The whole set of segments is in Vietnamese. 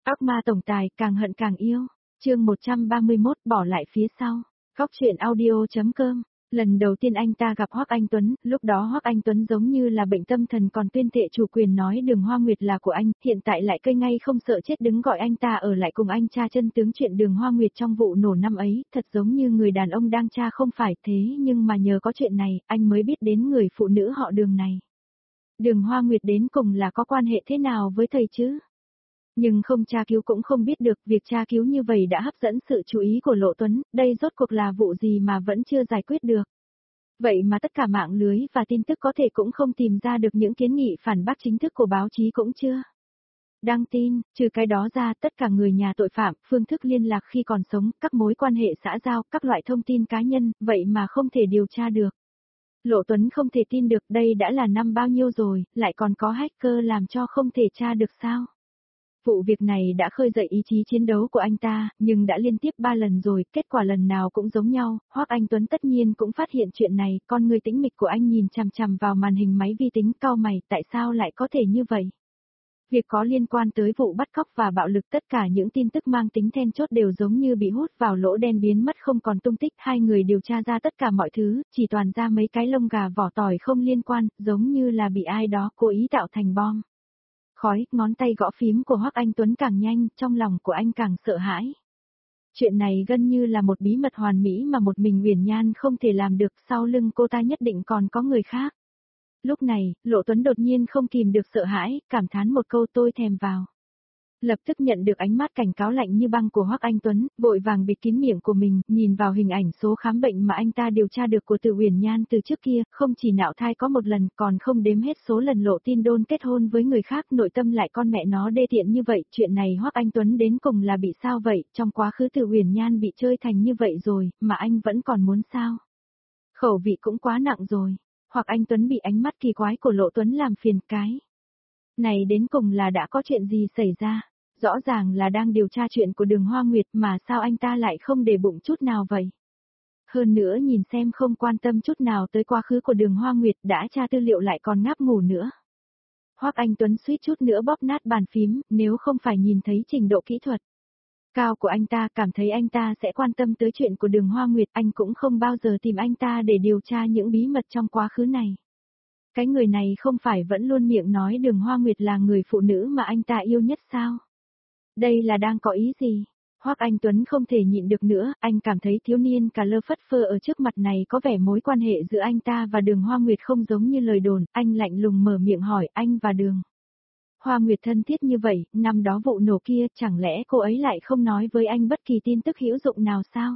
Ác ma tổng tài càng hận càng yêu. Chương 131 bỏ lại phía sau. Góc truyện audio.com. Lần đầu tiên anh ta gặp Hoắc Anh Tuấn, lúc đó Hoắc Anh Tuấn giống như là bệnh tâm thần còn tuyên thệ chủ quyền nói Đường Hoa Nguyệt là của anh, hiện tại lại cây ngay không sợ chết đứng gọi anh ta ở lại cùng anh tra chân tướng chuyện Đường Hoa Nguyệt trong vụ nổ năm ấy, thật giống như người đàn ông đang tra không phải thế nhưng mà nhờ có chuyện này, anh mới biết đến người phụ nữ họ Đường này. Đường Hoa Nguyệt đến cùng là có quan hệ thế nào với thầy chứ? Nhưng không tra cứu cũng không biết được, việc tra cứu như vậy đã hấp dẫn sự chú ý của Lộ Tuấn, đây rốt cuộc là vụ gì mà vẫn chưa giải quyết được. Vậy mà tất cả mạng lưới và tin tức có thể cũng không tìm ra được những kiến nghị phản bác chính thức của báo chí cũng chưa. Đăng tin, trừ cái đó ra tất cả người nhà tội phạm, phương thức liên lạc khi còn sống, các mối quan hệ xã giao, các loại thông tin cá nhân, vậy mà không thể điều tra được. Lộ Tuấn không thể tin được đây đã là năm bao nhiêu rồi, lại còn có hacker làm cho không thể tra được sao. Vụ việc này đã khơi dậy ý chí chiến đấu của anh ta, nhưng đã liên tiếp 3 lần rồi, kết quả lần nào cũng giống nhau, Hoắc Anh Tuấn tất nhiên cũng phát hiện chuyện này, con người tĩnh mịch của anh nhìn chằm chằm vào màn hình máy vi tính cau mày, tại sao lại có thể như vậy? Việc có liên quan tới vụ bắt cóc và bạo lực tất cả những tin tức mang tính then chốt đều giống như bị hút vào lỗ đen biến mất không còn tung tích, hai người điều tra ra tất cả mọi thứ, chỉ toàn ra mấy cái lông gà vỏ tỏi không liên quan, giống như là bị ai đó cố ý tạo thành bom. Khói, ngón tay gõ phím của Hoắc Anh Tuấn càng nhanh, trong lòng của anh càng sợ hãi. Chuyện này gần như là một bí mật hoàn mỹ mà một mình Uyển Nhan không thể làm được, sau lưng cô ta nhất định còn có người khác. Lúc này, Lộ Tuấn đột nhiên không kìm được sợ hãi, cảm thán một câu tôi thèm vào. Lập tức nhận được ánh mắt cảnh cáo lạnh như băng của Hoắc Anh Tuấn, vội vàng bịt kín miệng của mình, nhìn vào hình ảnh số khám bệnh mà anh ta điều tra được của Từ Uyển Nhan từ trước kia, không chỉ nạo thai có một lần, còn không đếm hết số lần lộ tin đôn kết hôn với người khác, nội tâm lại con mẹ nó đê tiện như vậy, chuyện này Hoắc Anh Tuấn đến cùng là bị sao vậy, trong quá khứ Từ Uyển Nhan bị chơi thành như vậy rồi, mà anh vẫn còn muốn sao? Khẩu vị cũng quá nặng rồi, hoặc anh Tuấn bị ánh mắt kỳ quái của Lộ Tuấn làm phiền cái. Này đến cùng là đã có chuyện gì xảy ra? Rõ ràng là đang điều tra chuyện của Đường Hoa Nguyệt mà sao anh ta lại không để bụng chút nào vậy? Hơn nữa nhìn xem không quan tâm chút nào tới quá khứ của Đường Hoa Nguyệt đã tra tư liệu lại còn ngáp ngủ nữa. Hoắc Anh Tuấn suýt chút nữa bóp nát bàn phím, nếu không phải nhìn thấy trình độ kỹ thuật cao của anh ta, cảm thấy anh ta sẽ quan tâm tới chuyện của Đường Hoa Nguyệt, anh cũng không bao giờ tìm anh ta để điều tra những bí mật trong quá khứ này. Cái người này không phải vẫn luôn miệng nói Đường Hoa Nguyệt là người phụ nữ mà anh ta yêu nhất sao? Đây là đang có ý gì? Hoắc Anh Tuấn không thể nhịn được nữa, anh cảm thấy thiếu niên cà lơ phất phơ ở trước mặt này có vẻ mối quan hệ giữa anh ta và Đường Hoa Nguyệt không giống như lời đồn, anh lạnh lùng mở miệng hỏi anh và Đường Hoa Nguyệt thân thiết như vậy, năm đó vụ nổ kia chẳng lẽ cô ấy lại không nói với anh bất kỳ tin tức hữu dụng nào sao?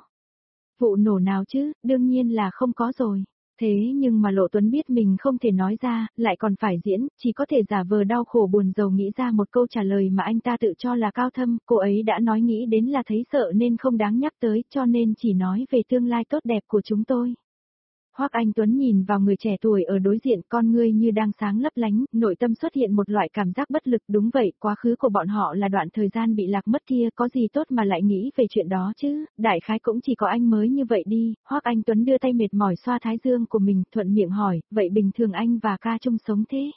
Vụ nổ nào chứ, đương nhiên là không có rồi. Thế nhưng mà Lộ Tuấn biết mình không thể nói ra, lại còn phải diễn, chỉ có thể giả vờ đau khổ buồn rầu nghĩ ra một câu trả lời mà anh ta tự cho là cao thâm, cô ấy đã nói nghĩ đến là thấy sợ nên không đáng nhắc tới, cho nên chỉ nói về tương lai tốt đẹp của chúng tôi. Hoắc Anh Tuấn nhìn vào người trẻ tuổi ở đối diện, con ngươi như đang sáng lấp lánh, nội tâm xuất hiện một loại cảm giác bất lực, đúng vậy, quá khứ của bọn họ là đoạn thời gian bị lạc mất kia, có gì tốt mà lại nghĩ về chuyện đó chứ, đại khái cũng chỉ có anh mới như vậy đi. Hoắc Anh Tuấn đưa tay mệt mỏi xoa thái dương của mình, thuận miệng hỏi, vậy bình thường anh và ca chung sống thế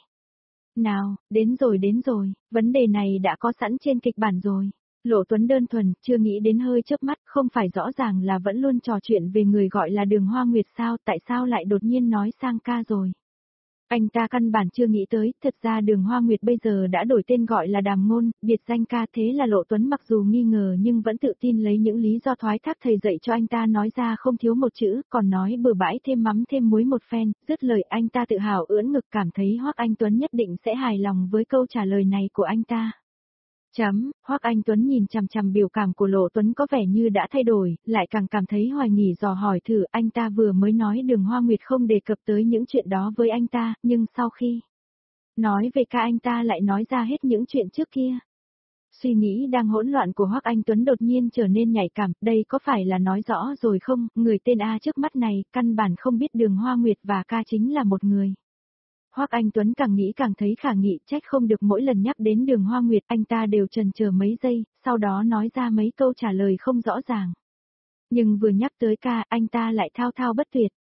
nào? Đến rồi, vấn đề này đã có sẵn trên kịch bản rồi. Lộ Tuấn đơn thuần, chưa nghĩ đến hơi chớp mắt, không phải rõ ràng là vẫn luôn trò chuyện về người gọi là Đường Hoa Nguyệt sao, tại sao lại đột nhiên nói sang ca rồi. Anh ta căn bản chưa nghĩ tới, thật ra Đường Hoa Nguyệt bây giờ đã đổi tên gọi là Đàm Ngôn, biệt danh ca, thế là Lộ Tuấn mặc dù nghi ngờ nhưng vẫn tự tin lấy những lý do thoái thác thầy dạy cho anh ta nói ra không thiếu một chữ, còn nói bừa bãi thêm mắm thêm muối một phen, dứt lời anh ta tự hào ưỡn ngực cảm thấy Hoắc Anh Tuấn nhất định sẽ hài lòng với câu trả lời này của anh ta. Hoắc Anh Tuấn nhìn chằm chằm biểu cảm của Lộ Tuấn có vẻ như đã thay đổi, lại càng cảm thấy hoài nghi dò hỏi thử, anh ta vừa mới nói Đường Hoa Nguyệt không đề cập tới những chuyện đó với anh ta, nhưng sau khi nói về ca anh ta lại nói ra hết những chuyện trước kia. Suy nghĩ đang hỗn loạn của Hoắc Anh Tuấn đột nhiên trở nên nhạy cảm, đây có phải là nói rõ rồi không, người tên A trước mắt này, căn bản không biết Đường Hoa Nguyệt và ca chính là một người. Hoắc Anh Tuấn càng nghĩ càng thấy khả nghị, trách không được mỗi lần nhắc đến Đường Hoa Nguyệt anh ta đều chần chờ mấy giây, sau đó nói ra mấy câu trả lời không rõ ràng. Nhưng vừa nhắc tới ca, anh ta lại thao thao bất tuyệt.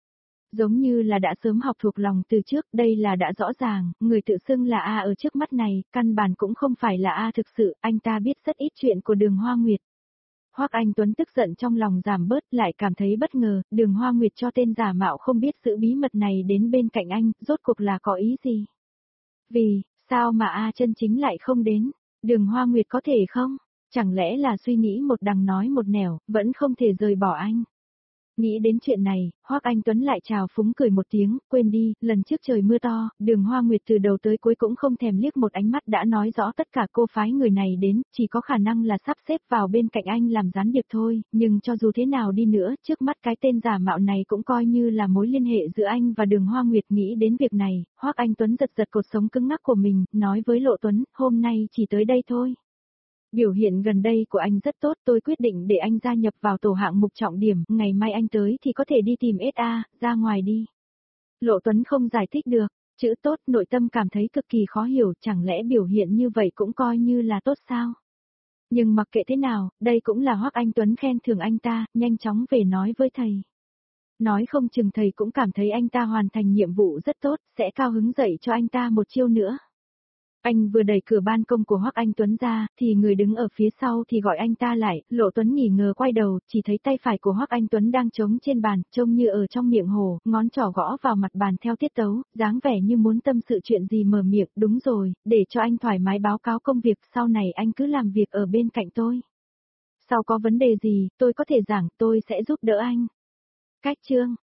Giống như là đã sớm học thuộc lòng từ trước, đây là đã rõ ràng, người tự xưng là A ở trước mắt này, căn bản cũng không phải là A thực sự, anh ta biết rất ít chuyện của Đường Hoa Nguyệt. Hoắc Anh Tuấn tức giận trong lòng giảm bớt, lại cảm thấy bất ngờ, Đường Hoa Nguyệt cho tên giả mạo không biết giữ bí mật này đến bên cạnh anh, rốt cuộc là có ý gì? Vì, sao mà A chân chính lại không đến? Đường Hoa Nguyệt có thể không? Chẳng lẽ là suy nghĩ một đằng nói một nẻo, vẫn không thể rời bỏ anh? Nghĩ đến chuyện này, Hoắc Anh Tuấn lại chào phúng cười một tiếng, quên đi, lần trước trời mưa to, Đường Hoa Nguyệt từ đầu tới cuối cũng không thèm liếc một ánh mắt đã nói rõ tất cả cô phái người này đến, chỉ có khả năng là sắp xếp vào bên cạnh anh làm gián điệp thôi, nhưng cho dù thế nào đi nữa, trước mắt cái tên giả mạo này cũng coi như là mối liên hệ giữa anh và Đường Hoa Nguyệt. Nghĩ đến việc này, Hoắc Anh Tuấn giật giật cột sống cứng ngắc của mình, nói với Lộ Tuấn, hôm nay chỉ tới đây thôi. Biểu hiện gần đây của anh rất tốt, tôi quyết định để anh gia nhập vào tổ hạng mục trọng điểm, ngày mai anh tới thì có thể đi tìm SA, ra ngoài đi. Lộ Tuấn không giải thích được, chữ tốt nội tâm cảm thấy cực kỳ khó hiểu, chẳng lẽ biểu hiện như vậy cũng coi như là tốt sao? Nhưng mặc kệ thế nào, đây cũng là Hoắc Anh Tuấn khen thưởng anh ta, nhanh chóng về nói với thầy. Nói không chừng thầy cũng cảm thấy anh ta hoàn thành nhiệm vụ rất tốt, sẽ cao hứng dạy cho anh ta một chiêu nữa. Anh vừa đẩy cửa ban công của Hoắc Anh Tuấn ra, thì người đứng ở phía sau thì gọi anh ta lại, Lộ Tuấn nghỉ ngờ quay đầu, chỉ thấy tay phải của Hoắc Anh Tuấn đang trống trên bàn, trông như ở trong miệng hồ, ngón trỏ gõ vào mặt bàn theo tiết tấu, dáng vẻ như muốn tâm sự chuyện gì mở miệng, đúng rồi, để cho anh thoải mái báo cáo công việc, sau này anh cứ làm việc ở bên cạnh tôi. Sau có vấn đề gì, tôi có thể giảng, tôi sẽ giúp đỡ anh. Cách chương